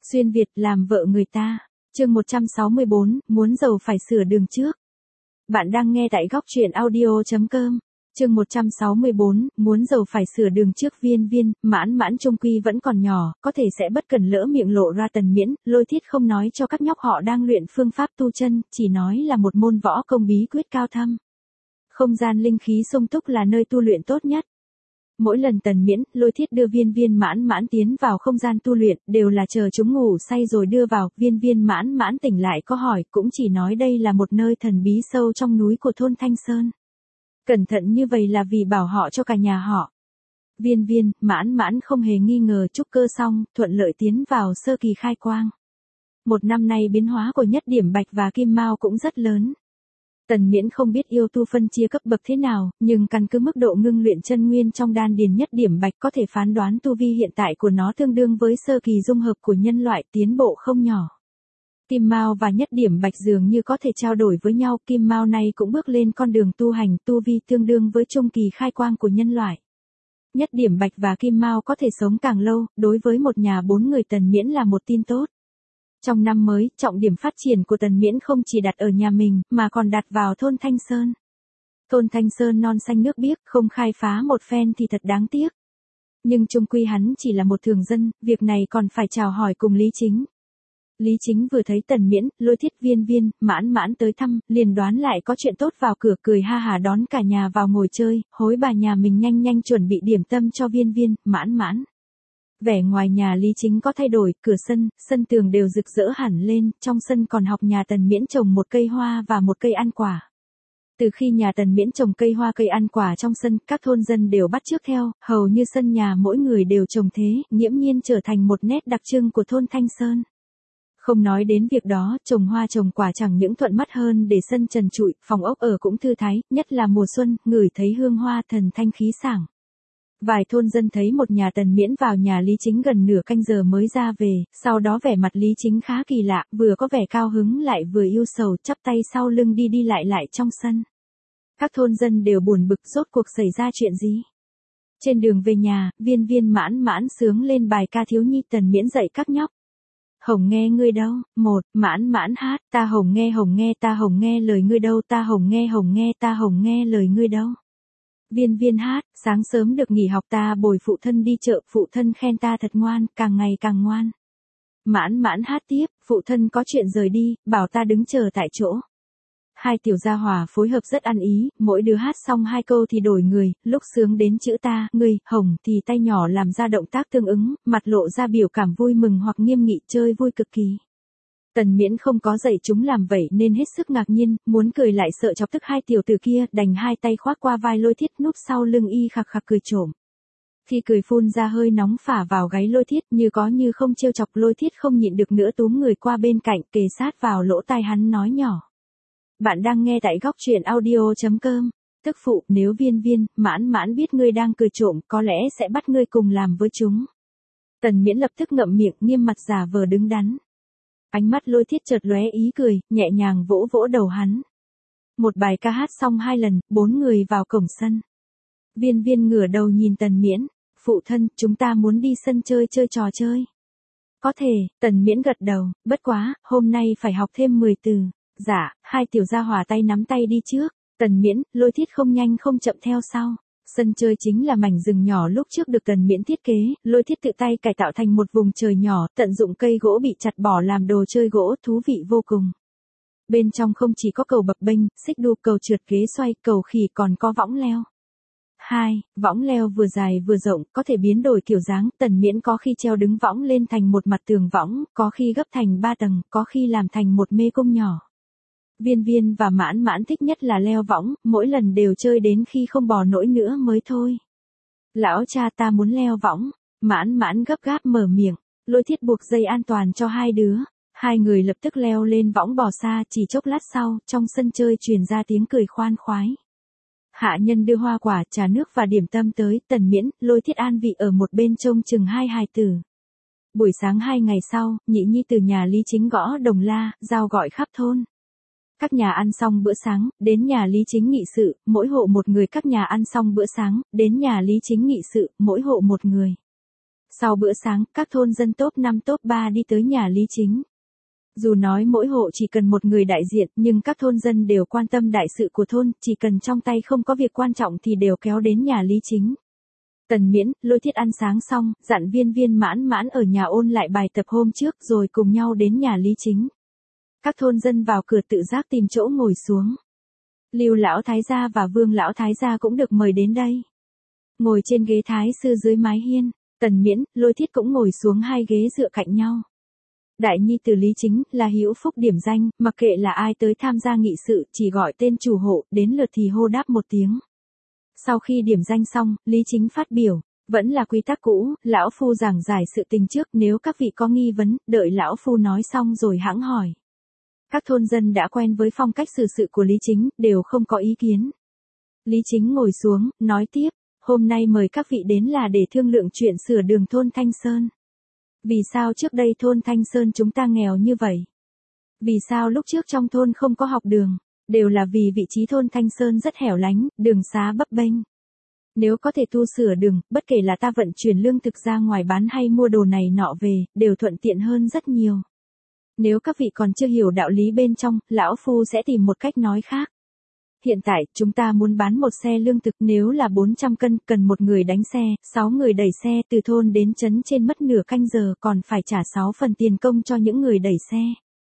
Xuyên Việt làm vợ người ta. Chương 164, muốn giàu phải sửa đường trước. Bạn đang nghe tại góc truyện audio.com. Chương 164, muốn giàu phải sửa đường trước. Viên, mãn trung quy vẫn còn nhỏ, có thể sẽ bất cần lỡ miệng lộ ra. Tần Miễn, Lôi Thiết không nói cho các nhóc họ đang luyện phương pháp tu chân, chỉ nói là một môn võ công bí quyết cao thâm. Không gian linh khí sung túc là nơi tu luyện tốt nhất. Mỗi lần Tần Miễn, Lôi Thiết đưa viên mãn tiến vào không gian tu luyện, đều là chờ chúng ngủ say rồi đưa vào. Viên mãn tỉnh lại có hỏi, cũng chỉ nói đây là một nơi thần bí sâu trong núi của thôn Thanh Sơn. Cẩn thận như vậy là vì bảo họ cho cả nhà họ. Viên mãn không hề nghi ngờ. Trúc cơ xong, thuận lợi tiến vào sơ kỳ khai quang. Một năm nay biến hóa của Nhất Điểm Bạch và Kim Mao cũng rất lớn. Tần Miễn không biết yêu tu phân chia cấp bậc thế nào, nhưng căn cứ mức độ ngưng luyện chân nguyên trong đan điền Nhất Điểm Bạch có thể phán đoán tu vi hiện tại của nó tương đương với sơ kỳ dung hợp của nhân loại, tiến bộ không nhỏ. Kim Mao và Nhất Điểm Bạch dường như có thể trao đổi với nhau. Kim Mao này cũng bước lên con đường tu hành, tu vi tương đương với trung kỳ khai quang của nhân loại. Nhất Điểm Bạch và Kim Mao có thể sống càng lâu, đối với một nhà 4 người Tần Miễn là một tin tốt. Trong năm mới, trọng điểm phát triển của Tần Miễn không chỉ đặt ở nhà mình, mà còn đặt vào thôn Thanh Sơn. Thôn Thanh Sơn non xanh nước biếc, không khai phá một phen thì thật đáng tiếc. Nhưng chung quy hắn chỉ là một thường dân, việc này còn phải chào hỏi cùng Lý Chính. Lý Chính vừa thấy Tần Miễn, Lôi Thiết, viên mãn tới thăm, liền đoán lại có chuyện tốt, vào cửa cười ha hả đón cả nhà vào ngồi chơi, hối bà nhà mình nhanh chuẩn bị điểm tâm cho viên mãn. Vẻ ngoài nhà Lý Chính có thay đổi, cửa sân tường đều rực rỡ hẳn lên, trong sân còn học nhà Tần Miễn trồng một cây hoa và một cây ăn quả. Từ khi nhà Tần Miễn trồng cây hoa cây ăn quả trong sân, các thôn dân đều bắt chước theo, hầu như sân nhà mỗi người đều trồng thế, nghiễm nhiên trở thành một nét đặc trưng của thôn Thanh Sơn. Không nói đến việc đó, trồng hoa trồng quả chẳng những thuận mắt hơn để sân trần trụi, phòng ốc ở cũng thư thái, nhất là mùa xuân, ngửi thấy hương hoa thần thanh khí sảng. Vài thôn dân thấy một nhà Tần Miễn vào nhà Lý Chính gần nửa canh giờ mới ra về, sau đó vẻ mặt Lý Chính khá kỳ lạ, vừa có vẻ cao hứng lại vừa yêu sầu, chắp tay sau lưng đi lại trong sân. Các thôn dân đều buồn bực, rốt cuộc xảy ra chuyện gì? Trên đường về nhà, viên mãn sướng lên bài ca thiếu nhi. Tần Miễn dạy các nhóc. Hồng nghe ngươi đâu, mãn hát, ta hồng nghe ta hồng nghe lời ngươi đâu, ta hồng nghe ta hồng nghe lời ngươi đâu. Viên hát, sáng sớm được nghỉ học ta bồi phụ thân đi chợ, phụ thân khen ta thật ngoan, càng ngày càng ngoan. Mãn hát tiếp, phụ thân có chuyện rời đi, bảo ta đứng chờ tại chỗ. Hai tiểu gia hỏa phối hợp rất ăn ý, mỗi đứa hát xong 2 câu thì đổi người, lúc sướng đến chữ ta, ngươi, hồng thì tay nhỏ làm ra động tác tương ứng, mặt lộ ra biểu cảm vui mừng hoặc nghiêm nghị, chơi vui cực kỳ. Tần Miễn không có dạy chúng làm vậy nên hết sức ngạc nhiên, muốn cười lại sợ chọc tức hai tiểu tử kia, đành hai tay khoác qua vai Lôi Thiết núp sau lưng y khạc cười trộm. Khi cười phun ra hơi nóng phả vào gáy Lôi Thiết, như có như không trêu chọc. Lôi Thiết không nhịn được nữa túm người qua bên cạnh, kề sát vào lỗ tai hắn nói nhỏ. Bạn đang nghe tại góc truyện audio.com. Tức phụ, nếu viên mãn biết ngươi đang cười trộm, có lẽ sẽ bắt ngươi cùng làm với chúng. Tần Miễn lập tức ngậm miệng, nghiêm mặt giả vờ đứng đắn. Ánh mắt Lôi Thiết chợt lóe ý cười, nhẹ nhàng vỗ đầu hắn. Một bài ca hát xong 2 lần, 4 người vào cổng sân. Viên ngửa đầu nhìn Tần Miễn. Phụ thân, chúng ta muốn đi sân chơi trò chơi. Có thể. Tần Miễn gật đầu, bất quá, hôm nay phải học thêm 10 từ. Dạ. Hai tiểu gia hỏa tay nắm tay đi trước. Tần Miễn, Lôi Thiết không nhanh không chậm theo sau. Sân chơi chính là mảnh rừng nhỏ lúc trước được Tần Miễn thiết kế, Lôi Thiết tự tay cải tạo thành một vùng trời nhỏ, tận dụng cây gỗ bị chặt bỏ làm đồ chơi gỗ, thú vị vô cùng. Bên trong không chỉ có cầu bập bênh, xích đu, cầu trượt ghế xoay, cầu khỉ, còn có võng leo. Võng leo vừa dài vừa rộng, có thể biến đổi kiểu dáng. Tần Miễn có khi treo đứng võng lên thành một mặt tường võng, có khi gấp thành 3 tầng, có khi làm thành một mê cung nhỏ. Viên và mãn thích nhất là leo võng, mỗi lần đều chơi đến khi không bò nổi nữa mới thôi. Lão cha, ta muốn leo võng. Mãn gấp gáp mở miệng. Lôi Thiết buộc dây an toàn cho hai đứa. Hai người lập tức leo lên võng bò xa, chỉ chốc lát sau, trong sân chơi truyền ra tiếng cười khoan khoái. Hạ nhân đưa hoa quả, trà nước và điểm tâm tới. Tần Miễn, Lôi Thiết an vị ở một bên trông chừng hai hài tử. Buổi sáng 2 ngày sau, nhị nhi từ nhà Lý Chính gõ đồng la, giao gọi khắp thôn. Các nhà ăn xong bữa sáng, đến nhà Lý Chính nghị sự, mỗi hộ một người. Các nhà ăn xong bữa sáng, đến nhà Lý Chính nghị sự, mỗi hộ một người. Sau bữa sáng, các thôn dân top 5 top 3 đi tới nhà Lý Chính. Dù nói mỗi hộ chỉ cần một người đại diện, nhưng các thôn dân đều quan tâm đại sự của thôn, chỉ cần trong tay không có việc quan trọng thì đều kéo đến nhà Lý Chính. Tần Miễn, Lôi Thiết ăn sáng xong, dặn Viên Mãn Mãn ở nhà ôn lại bài tập hôm trước rồi cùng nhau đến nhà Lý Chính. Các thôn dân vào cửa tự giác tìm chỗ ngồi xuống. Lưu lão thái gia và Vương lão thái gia cũng được mời đến đây. Ngồi trên ghế thái sư dưới mái hiên, Tần Miễn, Lôi Thiết cũng ngồi xuống hai ghế dựa cạnh nhau. Đại nhi tử Lý Chính là hữu phúc điểm danh, mặc kệ là ai tới tham gia nghị sự, chỉ gọi tên chủ hộ, đến lượt thì hô đáp một tiếng. Sau khi điểm danh xong, Lý Chính phát biểu, vẫn là quy tắc cũ, lão phu giảng giải sự tình trước, nếu các vị có nghi vấn, đợi lão phu nói xong rồi hãng hỏi. Các thôn dân đã quen với phong cách xử sự của Lý Chính, đều không có ý kiến. Lý Chính ngồi xuống, nói tiếp, hôm nay mời các vị đến là để thương lượng chuyện sửa đường thôn Thanh Sơn. Vì sao trước đây thôn Thanh Sơn chúng ta nghèo như vậy? Vì sao lúc trước trong thôn không có học đường? Đều là vì vị trí thôn Thanh Sơn rất hẻo lánh, đường xá bấp bênh. Nếu có thể tu sửa đường, bất kể là ta vận chuyển lương thực ra ngoài bán hay mua đồ này nọ về, đều thuận tiện hơn rất nhiều. Nếu các vị còn chưa hiểu đạo lý bên trong, lão phu sẽ tìm một cách nói khác. Hiện tại, chúng ta muốn bán một xe lương thực, nếu là 400 cân, cần một người đánh xe, 6 người đẩy xe, từ thôn đến trấn trên mất nửa canh giờ, còn phải trả 6 phần tiền công cho những người đẩy xe.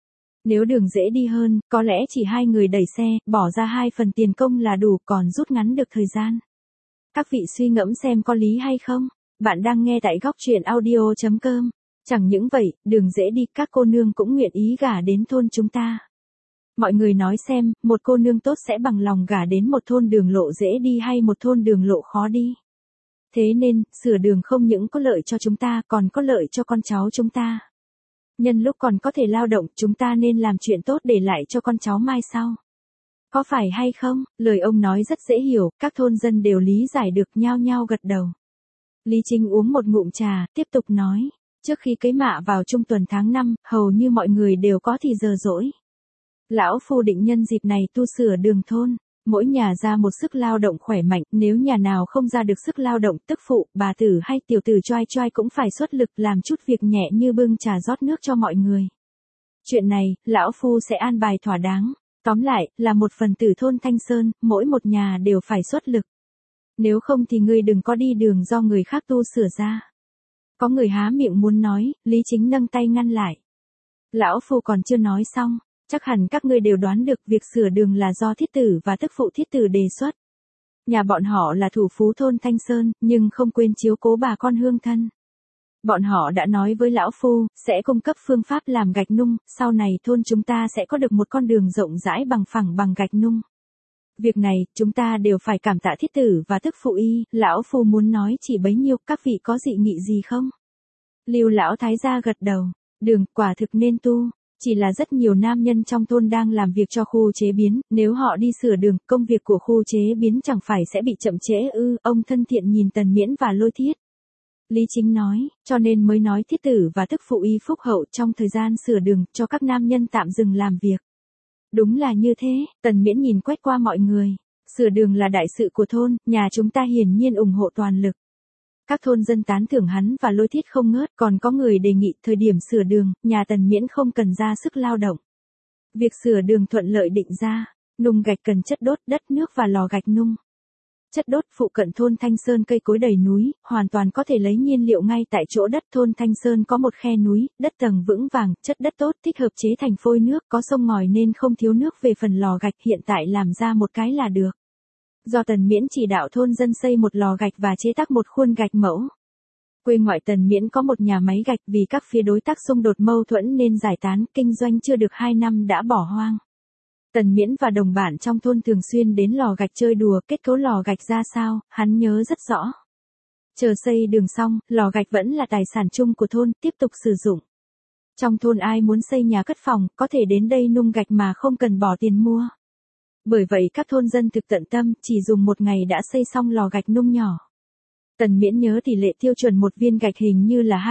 Nếu đường dễ đi hơn, có lẽ chỉ 2 người đẩy xe, bỏ ra 2 phần tiền công là đủ, còn rút ngắn được thời gian. Các vị suy ngẫm xem có lý hay không? Bạn đang nghe tại góc truyện audio.com. Chẳng những vậy, đường dễ đi, các cô nương cũng nguyện ý gả đến thôn chúng ta. Mọi người nói xem, một cô nương tốt sẽ bằng lòng gả đến một thôn đường lộ dễ đi hay một thôn đường lộ khó đi. Thế nên, sửa đường không những có lợi cho chúng ta, còn có lợi cho con cháu chúng ta. Nhân lúc còn có thể lao động, chúng ta nên làm chuyện tốt để lại cho con cháu mai sau. Có phải hay không? Lời ông nói rất dễ hiểu, các thôn dân đều lý giải được, nhao nhao gật đầu. Lý Chính uống một ngụm trà, tiếp tục nói. Trước khi cưới mạ vào trung tuần tháng 5, hầu như mọi người đều có thì giờ rỗi. Lão phu định nhân dịp này tu sửa đường thôn, mỗi nhà ra một sức lao động khỏe mạnh, nếu nhà nào không ra được sức lao động, tức phụ, bà tử hay tiểu tử choai choai cũng phải xuất lực làm chút việc nhẹ như bưng trà rót nước cho mọi người. Chuyện này, lão phu sẽ an bài thỏa đáng. Tóm lại, là một phần tử thôn Thanh Sơn, mỗi một nhà đều phải xuất lực. Nếu không thì ngươi đừng có đi đường do người khác tu sửa ra. Có người há miệng muốn nói, Lý Chính nâng tay ngăn lại. Lão phu còn chưa nói xong, chắc hẳn các ngươi đều đoán được việc sửa đường là do thiết tử và tức phụ thiết tử đề xuất. Nhà bọn họ là thủ phú thôn Thanh Sơn, nhưng không quên chiếu cố bà con hương thân. Bọn họ đã nói với lão phu, sẽ cung cấp phương pháp làm gạch nung, sau này thôn chúng ta sẽ có được một con đường rộng rãi bằng phẳng bằng gạch nung. Việc này, chúng ta đều phải cảm tạ thiết tử và tức phụ y, lão phu muốn nói chỉ bấy nhiêu, các vị có dị nghị gì không? Lưu lão thái gia gật đầu, đường, quả thực nên tu, chỉ là rất nhiều nam nhân trong thôn đang làm việc cho khu chế biến, nếu họ đi sửa đường, công việc của khu chế biến chẳng phải sẽ bị chậm trễ ư, ông thân thiện nhìn Tần Miễn và Lôi Thiết. Lý Chính nói, cho nên mới nói thiết tử và tức phụ y phúc hậu trong thời gian sửa đường, cho các nam nhân tạm dừng làm việc. Đúng là như thế, Tần Miễn nhìn quét qua mọi người. Sửa đường là đại sự của thôn, nhà chúng ta hiển nhiên ủng hộ toàn lực. Các thôn dân tán thưởng hắn và Lôi Thiết không ngớt, còn có người đề nghị thời điểm sửa đường, nhà Tần Miễn không cần ra sức lao động. Việc sửa đường thuận lợi định ra, nung gạch cần chất đốt, đất nước và lò gạch nung. Chất đốt phụ cận thôn Thanh Sơn cây cối đầy núi, hoàn toàn có thể lấy nhiên liệu ngay tại chỗ đất. Thôn Thanh Sơn có một khe núi, đất tầng vững vàng, chất đất tốt, thích hợp chế thành phôi nước, có sông ngòi nên không thiếu nước. Về phần lò gạch hiện tại làm ra một cái là được. Do Tần Miễn chỉ đạo thôn dân xây một lò gạch và chế tác một khuôn gạch mẫu. Quê ngoại Tần Miễn có một nhà máy gạch, vì các phía đối tác xung đột mâu thuẫn nên giải tán, kinh doanh chưa được 2 năm đã bỏ hoang. Tần Miễn và đồng bạn trong thôn thường xuyên đến lò gạch chơi đùa, kết cấu lò gạch ra sao, hắn nhớ rất rõ. Chờ xây đường xong, lò gạch vẫn là tài sản chung của thôn, tiếp tục sử dụng. Trong thôn ai muốn xây nhà cất phòng, có thể đến đây nung gạch mà không cần bỏ tiền mua. Bởi vậy các thôn dân thực tận tâm, chỉ dùng một ngày đã xây xong lò gạch nung nhỏ. Tần Miễn nhớ tỷ lệ tiêu chuẩn một viên gạch hình như là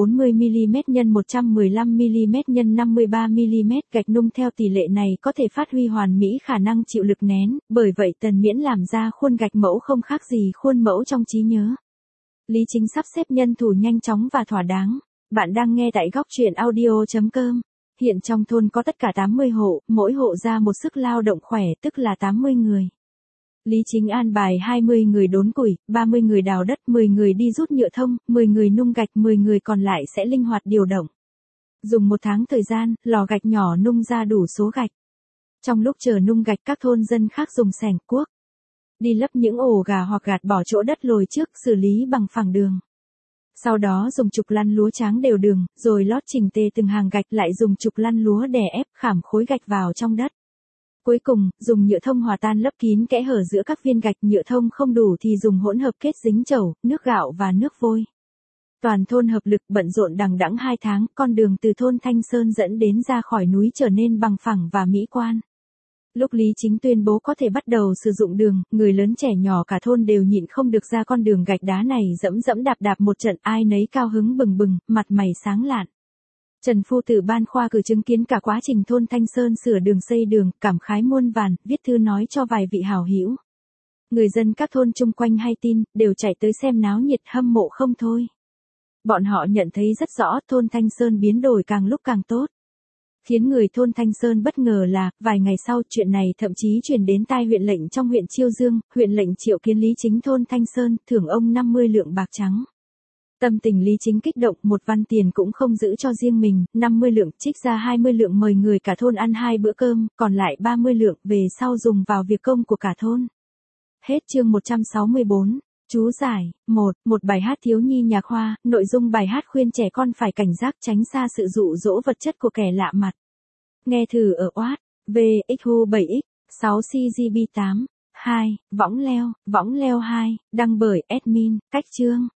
240mm x 115mm x 53mm. Gạch nung theo tỷ lệ này có thể phát huy hoàn mỹ khả năng chịu lực nén, bởi vậy Tần Miễn làm ra khuôn gạch mẫu không khác gì khuôn mẫu trong trí nhớ. Lý Chính sắp xếp nhân thủ nhanh chóng và thỏa đáng. Bạn đang nghe tại góc truyện audio.com. Hiện trong thôn có tất cả 80 hộ, mỗi hộ ra một sức lao động khỏe tức là 80 người. Lý Chính an bài 20 người đốn củi, 30 người đào đất, 10 người đi rút nhựa thông, 10 người nung gạch, 10 người còn lại sẽ linh hoạt điều động. Dùng 1 tháng thời gian, lò gạch nhỏ nung ra đủ số gạch. Trong lúc chờ nung gạch các thôn dân khác dùng xẻng cuốc đi lấp những ổ gà hoặc gạt bỏ chỗ đất lồi trước, xử lý bằng phẳng đường. Sau đó dùng trục lăn lúa tráng đều đường, rồi lót chỉnh tề từng hàng gạch, lại dùng trục lăn lúa đè ép khảm khối gạch vào trong đất. Cuối cùng, dùng nhựa thông hòa tan lấp kín kẽ hở giữa các viên gạch, nhựa thông không đủ thì dùng hỗn hợp kết dính chầu, nước gạo và nước vôi. Toàn thôn hợp lực bận rộn đằng đẵng 2 tháng, con đường từ thôn Thanh Sơn dẫn đến ra khỏi núi trở nên bằng phẳng và mỹ quan. Lúc Lý Chính tuyên bố có thể bắt đầu sử dụng đường, người lớn trẻ nhỏ cả thôn đều nhịn không được ra con đường gạch đá này dẫm dẫm đạp đạp một trận, ai nấy cao hứng bừng bừng, mặt mày sáng lạn. Trần Phu Tử Ban Khoa cử chứng kiến cả quá trình thôn Thanh Sơn sửa đường xây đường, cảm khái muôn vàn, viết thư nói cho vài vị hảo hữu. Người dân các thôn chung quanh hay tin, đều chạy tới xem náo nhiệt hâm mộ không thôi. Bọn họ nhận thấy rất rõ thôn Thanh Sơn biến đổi càng lúc càng tốt. Khiến người thôn Thanh Sơn bất ngờ là, vài ngày sau chuyện này thậm chí truyền đến tai huyện lệnh trong huyện Chiêu Dương, huyện lệnh triệu kiến Lý Chính thôn Thanh Sơn, thưởng ông 50 lượng bạc trắng. Tâm tình Lý Chính kích động, 1 văn tiền cũng không giữ cho riêng mình, 50 lượng, trích ra 20 lượng mời người cả thôn ăn 2 bữa cơm, còn lại 30 lượng về sau dùng vào việc công của cả thôn. Hết chương 164. Chú giải. 1. Một bài hát thiếu nhi nhạc Hoa, nội dung bài hát khuyên trẻ con phải cảnh giác tránh xa sự dụ dỗ vật chất của kẻ lạ mặt. Nghe thử ở Watt, VXU 7X, 6CGB 8, 2, võng leo 2, đăng bởi admin, cách chương.